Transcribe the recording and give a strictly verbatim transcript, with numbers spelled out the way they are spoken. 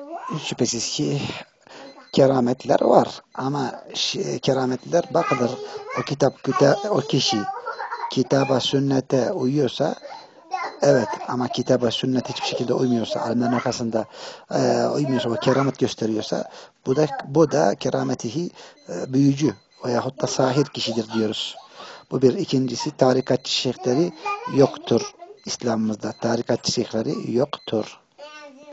Şüphesiz ki kerametler var ama şi- kerametler bakılır. O kitap, küta, o kişi kitaba, sünnete uyuyorsa evet, ama kitaba, sünnet hiçbir şekilde uymuyorsa, alimlerin arkasında e, uymuyorsa, o keramet gösteriyorsa bu da bu da kerametihi e, büyücü veyahut da sahir kişidir diyoruz. Bu bir. İkincisi, tarikatçı şeyhleri yoktur. İslam'ımızda tarikatçı şeyhleri yoktur.